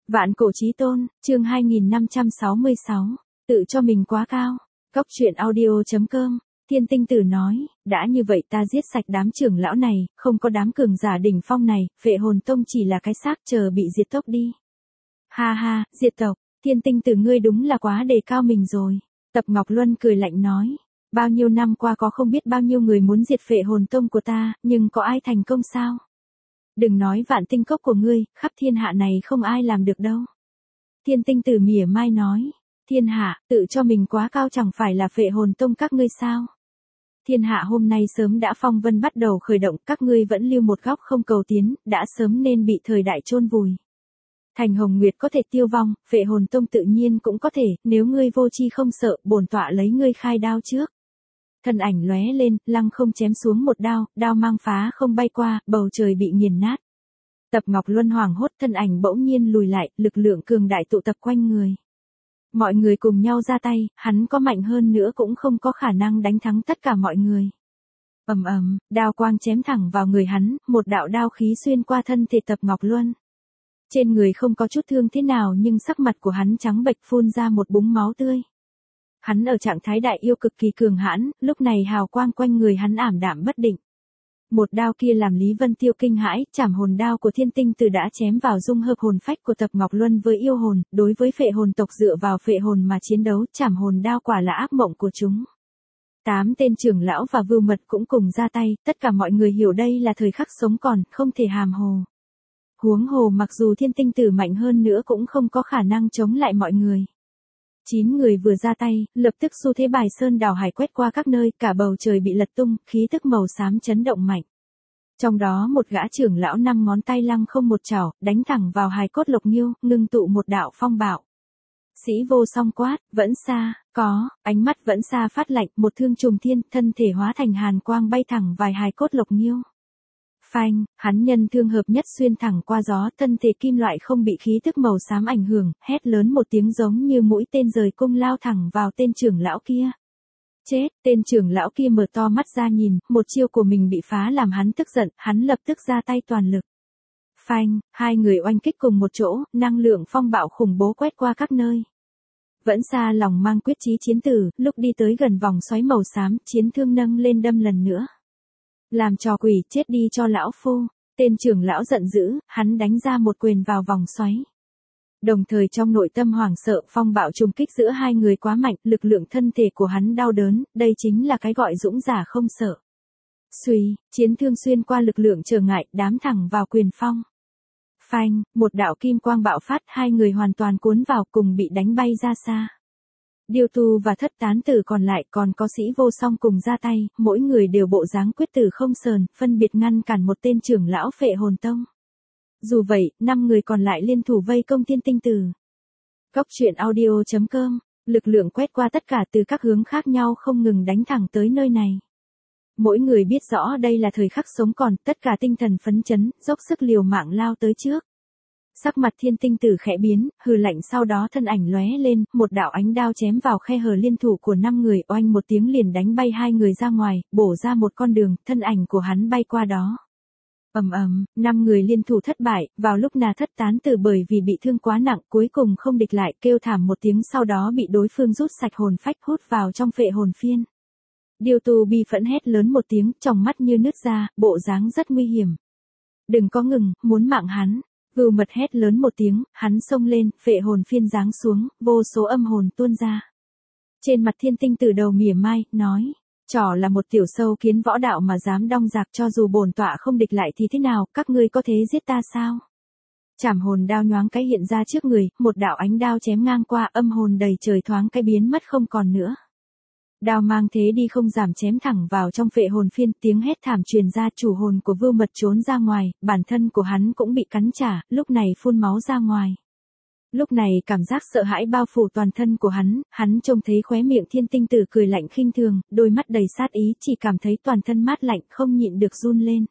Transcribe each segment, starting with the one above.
Vạn cổ chí tôn, chương 2566, tự cho mình quá cao. Góc truyện audio.com, Thiên Tinh Tử nói, đã như vậy ta giết sạch đám trưởng lão này, không có đám cường giả đỉnh phong này, Phệ Hồn Tông chỉ là cái xác chờ bị diệt tộc đi. Ha ha, diệt tộc, Thiên Tinh Tử ngươi đúng là quá đề cao mình rồi. Tập Ngọc Luân cười lạnh nói, bao nhiêu năm qua có không biết bao nhiêu người muốn diệt Phệ Hồn Tông của ta, nhưng có ai thành công sao? Đừng nói Vạn Tinh Cốc của ngươi, khắp thiên hạ này không ai làm được đâu. Thiên Tinh Tử mỉa mai nói, thiên hạ, tự cho mình quá cao chẳng phải là Phệ Hồn Tông các ngươi sao? Thiên hạ hôm nay sớm đã phong vân bắt đầu khởi động, các ngươi vẫn lưu một góc không cầu tiến, đã sớm nên bị thời đại chôn vùi. Thành Hồng Nguyệt có thể tiêu vong, Phệ Hồn Tông tự nhiên cũng có thể, nếu ngươi vô chi không sợ, bổn tọa lấy ngươi khai đao trước. Thân ảnh lóe lên, lăng không chém xuống một đao, đao mang phá không bay qua, bầu trời bị nghiền nát. Tập Ngọc Luân hoảng hốt, thân ảnh bỗng nhiên lùi lại, lực lượng cường đại tụ tập quanh người. Mọi người cùng nhau ra tay, hắn có mạnh hơn nữa cũng không có khả năng đánh thắng tất cả mọi người. Ầm ầm, đao quang chém thẳng vào người hắn, một đạo đao khí xuyên qua thân thể Tập Ngọc Luân. Trên người không có chút thương thế nào nhưng sắc mặt của hắn trắng bệch phun ra một búng máu tươi. Hắn ở trạng thái đại yêu cực kỳ cường hãn, lúc này hào quang quanh người hắn ảm đạm bất định. Một đao kia làm Lý Vân Tiêu kinh hãi, trảm hồn đao của Thiên Tinh Tử đã chém vào dung hợp hồn phách của Tập Ngọc Luân với yêu hồn, đối với Phệ Hồn tộc dựa vào phệ hồn mà chiến đấu, trảm hồn đao quả là ác mộng của chúng. 8 tên trưởng lão và Vưu Mật cũng cùng ra tay, tất cả mọi người hiểu đây là thời khắc sống còn, không thể hàm hồ. Huống hồ mặc dù Thiên Tinh Tử mạnh hơn nữa cũng không có khả năng chống lại mọi người. 9 người vừa ra tay, lập tức xu thế bài sơn đảo hải quét qua các nơi, cả bầu trời bị lật tung, khí tức màu xám chấn động mạnh. Trong đó một gã trưởng lão 5 ngón tay lăng không một chảo, đánh thẳng vào hài cốt Lộc Nghiêu, ngưng tụ một đạo phong bạo. Sĩ Vô Song quát, vẫn xa, có, ánh mắt vẫn xa phát lạnh, một thương trùng thiên, thân thể hóa thành hàn quang bay thẳng vài hài cốt Lộc Nghiêu. Phanh, hắn nhân thương hợp nhất xuyên thẳng qua gió, thân thể kim loại không bị khí tức màu xám ảnh hưởng, hét lớn một tiếng giống như mũi tên rời cung lao thẳng vào tên trưởng lão kia. Chết, tên trưởng lão kia mở to mắt ra nhìn, một chiêu của mình bị phá làm hắn tức giận, hắn lập tức ra tay toàn lực. Phanh, hai người oanh kích cùng một chỗ, năng lượng phong bạo khủng bố quét qua các nơi. Vẫn xa lòng mang quyết chí chiến tử, lúc đi tới gần vòng xoáy màu xám, chiến thương nâng lên đâm lần nữa. Làm trò quỷ, chết đi cho lão phu. Tên trưởng lão giận dữ, hắn đánh ra một quyền vào vòng xoáy. Đồng thời trong nội tâm hoảng sợ, phong bạo trùng kích giữa hai người quá mạnh, lực lượng thân thể của hắn đau đớn, đây chính là cái gọi dũng giả không sợ. Xuy, chiến thương xuyên qua lực lượng trở ngại, đám thẳng vào quyền phong. Phanh, một đạo kim quang bạo phát, hai người hoàn toàn cuốn vào cùng bị đánh bay ra xa. Điêu Tu và Thất Tán Tử còn lại còn có Sĩ Vô Song cùng ra tay, mỗi người đều bộ dáng quyết tử không sờn, phân biệt ngăn cản một tên trưởng lão Phệ Hồn Tông. Dù vậy, 5 người còn lại liên thủ vây công Thiên Tinh Tử. Góc truyện audio.com, lực lượng quét qua tất cả từ các hướng khác nhau không ngừng đánh thẳng tới nơi này. Mỗi người biết rõ đây là thời khắc sống còn, tất cả tinh thần phấn chấn, dốc sức liều mạng lao tới trước. Sắc mặt Thiên Tinh Tử khẽ biến, hừ lạnh sau đó thân ảnh lóe lên, một đạo ánh đao chém vào khe hở liên thủ của 5 người, oanh một tiếng liền đánh bay hai người ra ngoài, bổ ra một con đường, thân ảnh của hắn bay qua đó. Ầm ầm, 5 người liên thủ thất bại, vào lúc nào Thất Tán Tử bởi vì bị thương quá nặng, cuối cùng không địch lại, kêu thảm một tiếng sau đó bị đối phương rút sạch hồn phách hút vào trong Phệ Hồn Phiên. Điêu Tu bi phẫn hét lớn một tiếng, tròng mắt như nứt ra, bộ dáng rất nguy hiểm. Đừng có ngừng, muốn mạng hắn. Vưu Mật hét lớn một tiếng, hắn xông lên, Phệ Hồn Phiên giáng xuống, vô số âm hồn tuôn ra. Trên mặt Thiên Tinh Tử đầu mỉa mai, nói, trò là một tiểu sâu kiến võ đạo mà dám đong giặc, cho dù bổn tọa không địch lại thì thế nào, các ngươi có thế giết ta sao? Trảm hồn đao nhoáng cái hiện ra trước người, một đạo ánh đao chém ngang qua, âm hồn đầy trời thoáng cái biến mất không còn nữa. Đao mang thế đi không giảm chém thẳng vào trong Phệ Hồn Phiên, tiếng hét thảm truyền ra, chủ hồn của Vưu Mật trốn ra ngoài, bản thân của hắn cũng bị cắn trả, lúc này phun máu ra ngoài. Lúc này cảm giác sợ hãi bao phủ toàn thân của hắn trông thấy khóe miệng Thiên Tinh Tử cười lạnh khinh thường, đôi mắt đầy sát ý, chỉ cảm thấy toàn thân mát lạnh không nhịn được run lên.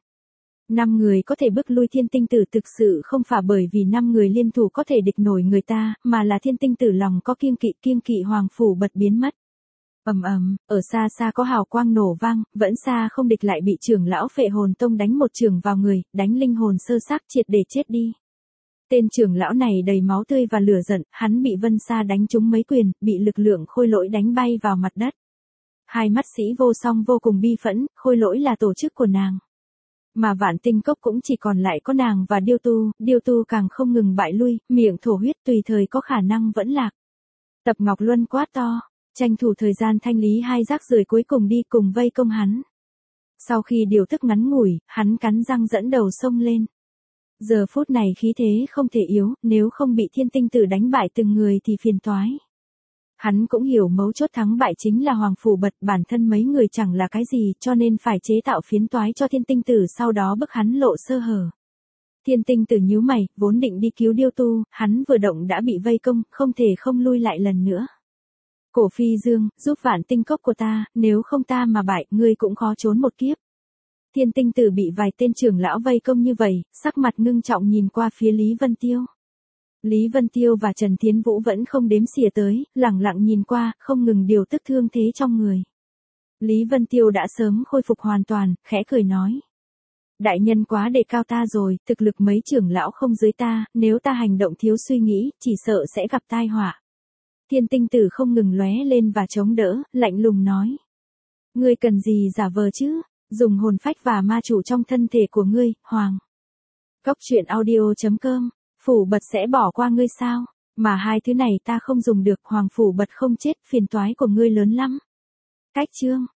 5 người có thể bức lui Thiên Tinh Tử thực sự không phải bởi vì 5 người liên thủ có thể địch nổi người ta, mà là Thiên Tinh Tử lòng có kiêng kỵ hoàng phủ bật biến mất. Ầm ầm, ở xa xa có hào quang nổ vang, vẫn xa không địch lại bị trưởng lão Phệ Hồn Tông đánh một trường vào người, đánh linh hồn sơ xác triệt để chết đi. Tên trưởng lão này đầy máu tươi và lửa giận, hắn bị Vân Sa đánh trúng mấy quyền, bị lực lượng Khôi Lỗi đánh bay vào mặt đất. Hai mắt Sĩ Vô Song vô cùng bi phẫn, Khôi Lỗi là tổ chức của nàng. Mà Vạn Tinh Cốc cũng chỉ còn lại có nàng và Điêu Tu càng không ngừng bại lui, miệng thổ huyết tùy thời có khả năng vẫn lạc. Tập Ngọc Luân quát to, tranh thủ thời gian thanh lý hai rác rưởi cuối cùng đi cùng vây công hắn. Sau khi điều tức ngắn ngủi, hắn cắn răng dẫn đầu xông lên. Giờ phút này khí thế không thể yếu, nếu không bị Thiên Tinh Tử đánh bại từng người thì phiền toái. Hắn cũng hiểu mấu chốt thắng bại chính là Hoàng Phủ Bật, bản thân mấy người chẳng là cái gì, cho nên phải chế tạo phiến toái cho Thiên Tinh Tử, sau đó bức hắn lộ sơ hở. Thiên Tinh Tử nhíu mày, vốn định đi cứu Điêu Tu, hắn vừa động đã bị vây công, không thể không lui lại lần nữa. Cổ Phi Dương, giúp Vạn Tinh Cốc của ta, nếu không ta mà bại, ngươi cũng khó trốn một kiếp. Thiên Tinh Tử bị vài tên trưởng lão vây công như vậy, sắc mặt ngưng trọng nhìn qua phía Lý Vân Tiêu. Lý Vân Tiêu và Trần Thiến Vũ vẫn không đếm xỉa tới, lẳng lặng nhìn qua, không ngừng điều tức thương thế trong người. Lý Vân Tiêu đã sớm khôi phục hoàn toàn, khẽ cười nói. Đại nhân quá đề cao ta rồi, thực lực mấy trưởng lão không dưới ta, nếu ta hành động thiếu suy nghĩ, chỉ sợ sẽ gặp tai họa. Thiên Tinh Tử không ngừng lóe lên và chống đỡ, lạnh lùng nói. Ngươi cần gì giả vờ chứ, dùng hồn phách và ma chủ trong thân thể của ngươi, Hoàng. Cốc truyện audio.com, Phủ Bật sẽ bỏ qua ngươi sao, mà hai thứ này ta không dùng được, Hoàng Phủ Bật không chết, phiền toái của ngươi lớn lắm. Cách chương.